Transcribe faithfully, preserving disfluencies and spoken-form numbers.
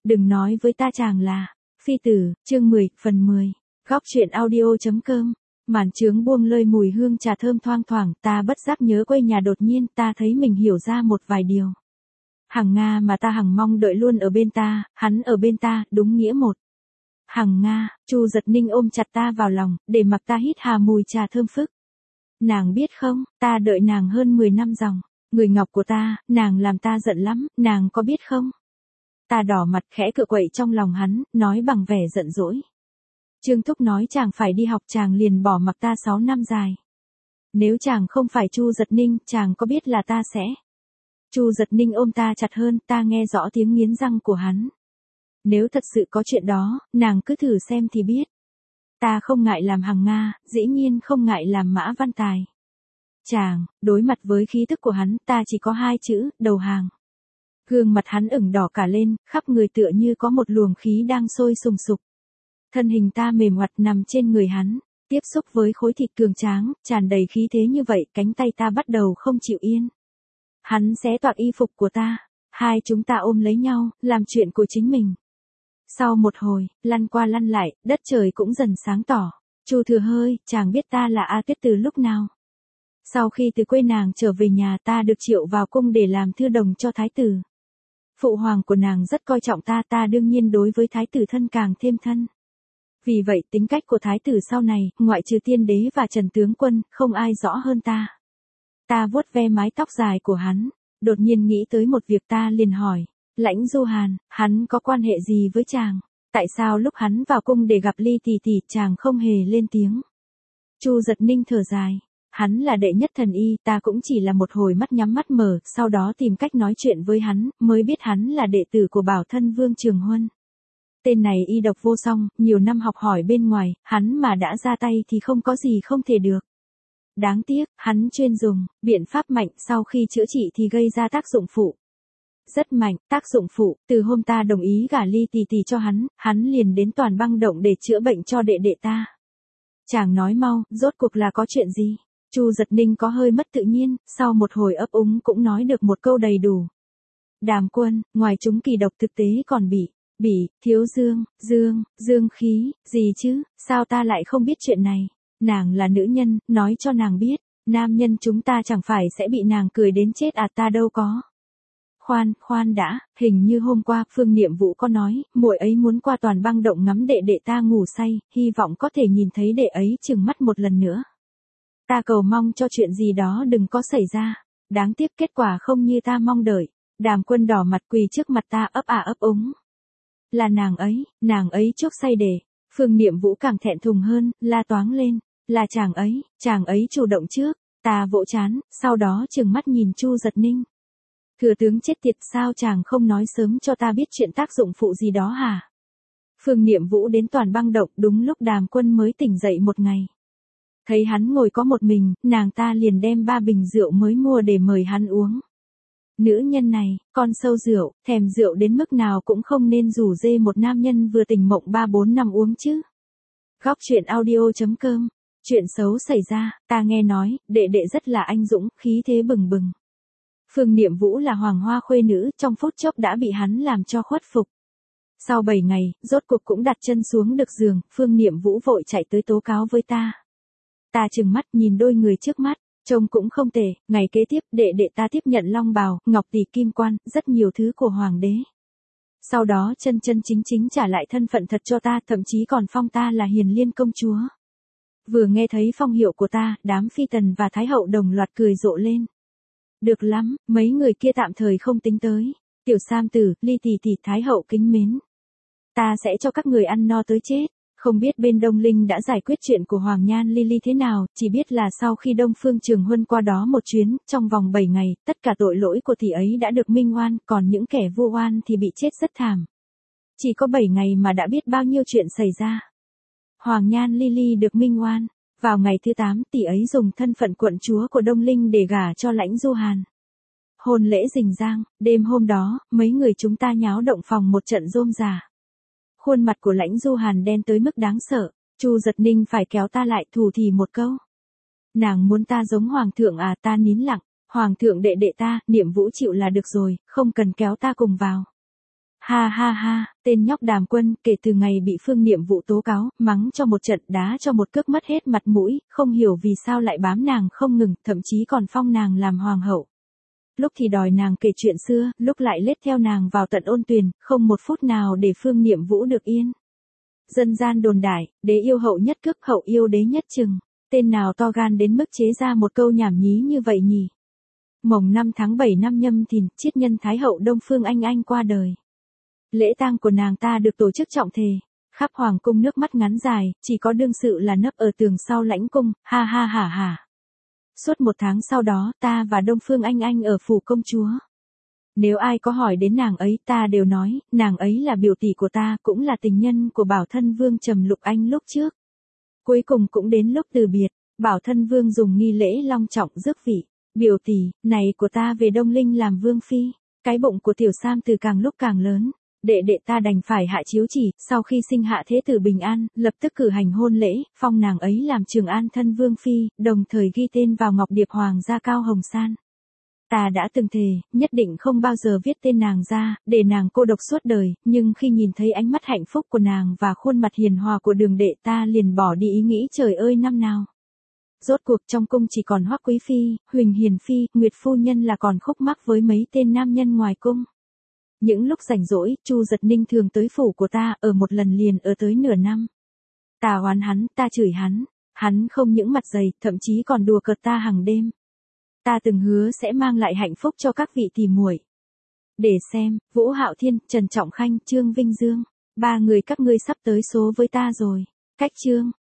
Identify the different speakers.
Speaker 1: Đừng nói với ta chàng là phi tử, chương mười, phần mười. Góc truyện audio.com. Màn trướng buông lơi mùi hương trà thơm thoang thoảng, ta bất giác nhớ quê nhà, đột nhiên ta thấy mình hiểu ra một vài điều. Hằng Nga mà ta hằng mong đợi luôn ở bên ta, hắn ở bên ta, đúng nghĩa một. Hằng Nga, Chu Giật Ninh ôm chặt ta vào lòng, để mặc ta hít hà mùi trà thơm phức. Nàng biết không, ta đợi nàng hơn mười năm dòng. Người ngọc của ta, nàng làm ta giận lắm, nàng có biết không? Ta đỏ mặt khẽ cựa quậy trong lòng hắn, nói bằng vẻ giận dỗi. Trương Thúc nói chàng phải đi học, chàng liền bỏ mặc ta sáu năm dài. Nếu chàng không phải Chu Giật Ninh, chàng có biết là ta sẽ... Chu Giật Ninh ôm ta chặt hơn, ta nghe rõ tiếng nghiến răng của hắn. Nếu thật sự có chuyện đó, nàng cứ thử xem thì biết. Ta không ngại làm Hằng Nga, dĩ nhiên không ngại làm Mã Văn Tài. Chàng, đối mặt với khí tức của hắn, ta chỉ có hai chữ, đầu hàng. Gương mặt hắn ửng đỏ cả lên, khắp người tựa như có một luồng khí đang sôi sùng sục. Thân hình ta mềm ngoặt nằm trên người hắn, tiếp xúc với khối thịt cường tráng, tràn đầy khí thế như vậy, cánh tay ta bắt đầu không chịu yên. Hắn xé toạc y phục của ta, hai chúng ta ôm lấy nhau, làm chuyện của chính mình. Sau một hồi, lăn qua lăn lại, đất trời cũng dần sáng tỏ. Chu Thừa Hơi, chàng biết ta là A Tuyết từ lúc nào? Sau khi từ quê nàng trở về nhà, ta được triệu vào cung để làm thư đồng cho thái tử. Phụ hoàng của nàng rất coi trọng ta, ta đương nhiên đối với thái tử thân càng thêm thân. Vì vậy tính cách của thái tử sau này, ngoại trừ tiên đế và Trần tướng quân, không ai rõ hơn ta. Ta vuốt ve mái tóc dài của hắn, đột nhiên nghĩ tới một việc, ta liền hỏi. Lãnh Du Hàn, hắn có quan hệ gì với chàng? Tại sao lúc hắn vào cung để gặp Ly tỷ tỷ, chàng không hề lên tiếng? Chu Giật Ninh thở dài. Hắn là đệ nhất thần y, ta cũng chỉ là một hồi mắt nhắm mắt mở, sau đó tìm cách nói chuyện với hắn, mới biết hắn là đệ tử của bảo thân Vương Trường Huân. Tên này y độc vô song, nhiều năm học hỏi bên ngoài, hắn mà đã ra tay thì không có gì không thể được. Đáng tiếc, hắn chuyên dùng biện pháp mạnh, sau khi chữa trị thì gây ra tác dụng phụ. Rất mạnh, tác dụng phụ, từ hôm ta đồng ý gả Ly tỷ tỷ cho hắn, hắn liền đến Toàn Băng Động để chữa bệnh cho đệ đệ ta. Chàng nói mau, rốt cuộc là có chuyện gì? Chu Giật Ninh có hơi mất tự nhiên, sau một hồi ấp úng cũng nói được một câu đầy đủ. Đàm Quân, ngoài chúng kỳ độc thực tế còn bị, bị, thiếu dương, dương, dương khí, gì chứ, sao ta lại không biết chuyện này? Nàng là nữ nhân, nói cho nàng biết, nam nhân chúng ta chẳng phải sẽ bị nàng cười đến chết à, ta đâu có. Khoan, khoan đã, hình như hôm qua Phương Niệm Vũ có nói, muội ấy muốn qua Toàn Băng Động ngắm đệ đệ ta ngủ say, hy vọng có thể nhìn thấy đệ ấy chừng mắt một lần nữa. Ta cầu mong cho chuyện gì đó đừng có xảy ra, đáng tiếc kết quả không như ta mong đợi. Đàm Quân đỏ mặt quỳ trước mặt ta ấp à ấp úng. Là nàng ấy, nàng ấy chuốc say để. Phương Niệm Vũ càng thẹn thùng hơn, la toáng lên, là chàng ấy, chàng ấy chủ động trước. Ta vỗ chán, sau đó trừng mắt nhìn Chu Giật Ninh. Thừa tướng chết tiệt, sao chàng không nói sớm cho ta biết chuyện tác dụng phụ gì đó hả? Phương Niệm Vũ đến Toàn Băng Động đúng lúc Đàm Quân mới tỉnh dậy một ngày. Thấy hắn ngồi có một mình, nàng ta liền đem ba bình rượu mới mua để mời hắn uống. Nữ nhân này, con sâu rượu, thèm rượu đến mức nào cũng không nên rủ dê một nam nhân vừa tỉnh mộng ba bốn năm uống chứ. Góc truyện audio.com. Chuyện xấu xảy ra, ta nghe nói, đệ đệ rất là anh dũng, khí thế bừng bừng. Phương Niệm Vũ là hoàng hoa khuê nữ, trong phút chốc đã bị hắn làm cho khuất phục. Sau bảy ngày, rốt cuộc cũng đặt chân xuống được giường, Phương Niệm Vũ vội chạy tới tố cáo với ta. Ta trừng mắt nhìn đôi người trước mắt, trông cũng không tệ, ngày kế tiếp đệ đệ ta tiếp nhận long bào, ngọc tỷ kim quan, rất nhiều thứ của hoàng đế. Sau đó chân chân chính chính trả lại thân phận thật cho ta, thậm chí còn phong ta là Hiền Liên công chúa. Vừa nghe thấy phong hiệu của ta, đám phi tần và thái hậu đồng loạt cười rộ lên. Được lắm, mấy người kia tạm thời không tính tới. Tiểu Sam Tử, Ly tỷ tỷ, thái hậu kính mến. Ta sẽ cho các người ăn no tới chết. Không biết bên Đông Linh đã giải quyết chuyện của Hoàng Nhan Ly Ly thế nào, chỉ biết là sau khi Đông Phương Trường Huân qua đó một chuyến, trong vòng bảy ngày, tất cả tội lỗi của tỷ ấy đã được minh oan, còn những kẻ vu oan thì bị chết rất thảm. Chỉ có bảy ngày mà đã biết bao nhiêu chuyện xảy ra. Hoàng Nhan Ly Ly được minh oan. Vào ngày thứ tám, tỷ ấy dùng thân phận quận chúa của Đông Linh để gả cho Lãnh Du Hàn. Hôn lễ rình rang, đêm hôm đó, mấy người chúng ta nháo động phòng một trận rôm rả. Khuôn mặt của Lãnh Du Hàn đen tới mức đáng sợ, Chu Giật Ninh phải kéo ta lại thủ thì một câu. Nàng muốn ta giống hoàng thượng à, ta nín lặng, hoàng thượng đệ đệ ta, Niệm Vũ chịu là được rồi, không cần kéo ta cùng vào. Ha ha ha, tên nhóc Đàm Quân, kể từ ngày bị Phương Niệm Vũ tố cáo, mắng cho một trận, đá cho một cước, mất hết mặt mũi, không hiểu vì sao lại bám nàng không ngừng, thậm chí còn phong nàng làm hoàng hậu. Lúc thì đòi nàng kể chuyện xưa, lúc lại lết theo nàng vào tận ôn tuyền, không một phút nào để Phương Niệm Vũ được yên. Dân gian đồn đại, đế yêu hậu nhất cước, hậu yêu đế nhất chừng. Tên nào to gan đến mức chế ra một câu nhảm nhí như vậy nhỉ? Mồng năm tháng bảy năm Nhâm Thìn, chiết nhân Thái hậu Đông Phương Anh Anh qua đời. Lễ tang của nàng ta được tổ chức trọng thể. Khắp hoàng cung nước mắt ngắn dài, chỉ có đương sự là nấp ở tường sau lãnh cung, ha ha hả hả. Suốt một tháng sau đó, ta và Đông Phương Anh Anh ở phủ công chúa. Nếu ai có hỏi đến nàng ấy, ta đều nói, nàng ấy là biểu tỷ của ta, cũng là tình nhân của Bảo Thân Vương Trầm Lục Anh lúc trước. Cuối cùng cũng đến lúc từ biệt, Bảo Thân Vương dùng nghi lễ long trọng rước vị. Biểu tỷ, này của ta về Đông Linh làm vương phi. Cái bụng của Tiểu Sam từ càng lúc càng lớn. Đệ đệ ta đành phải hạ chiếu chỉ, sau khi sinh hạ thế tử bình an, lập tức cử hành hôn lễ, phong nàng ấy làm Trường An thân vương phi, đồng thời ghi tên vào ngọc điệp hoàng gia Cao Hồng San. Ta đã từng thề, nhất định không bao giờ viết tên nàng ra, để nàng cô độc suốt đời, nhưng khi nhìn thấy ánh mắt hạnh phúc của nàng và khuôn mặt hiền hòa của Đường đệ, ta liền bỏ đi ý nghĩ trời ơi năm nào. Rốt cuộc trong cung chỉ còn Hoắc Quý Phi, Huỳnh Hiền Phi, Nguyệt Phu Nhân là còn khúc mắc với mấy tên nam nhân ngoài cung. Những lúc rảnh rỗi, Chu Giật Ninh thường tới phủ của ta, ở một lần liền ở tới nửa năm. Ta oán hắn, ta chửi hắn, hắn không những mặt dày, thậm chí còn đùa cợt ta hàng đêm. Ta từng hứa sẽ mang lại hạnh phúc cho các vị tỷ muội. Để xem, Vũ Hạo Thiên, Trần Trọng Khanh, Trương Vinh Dương, ba người các ngươi sắp tới số với ta rồi. Cách chương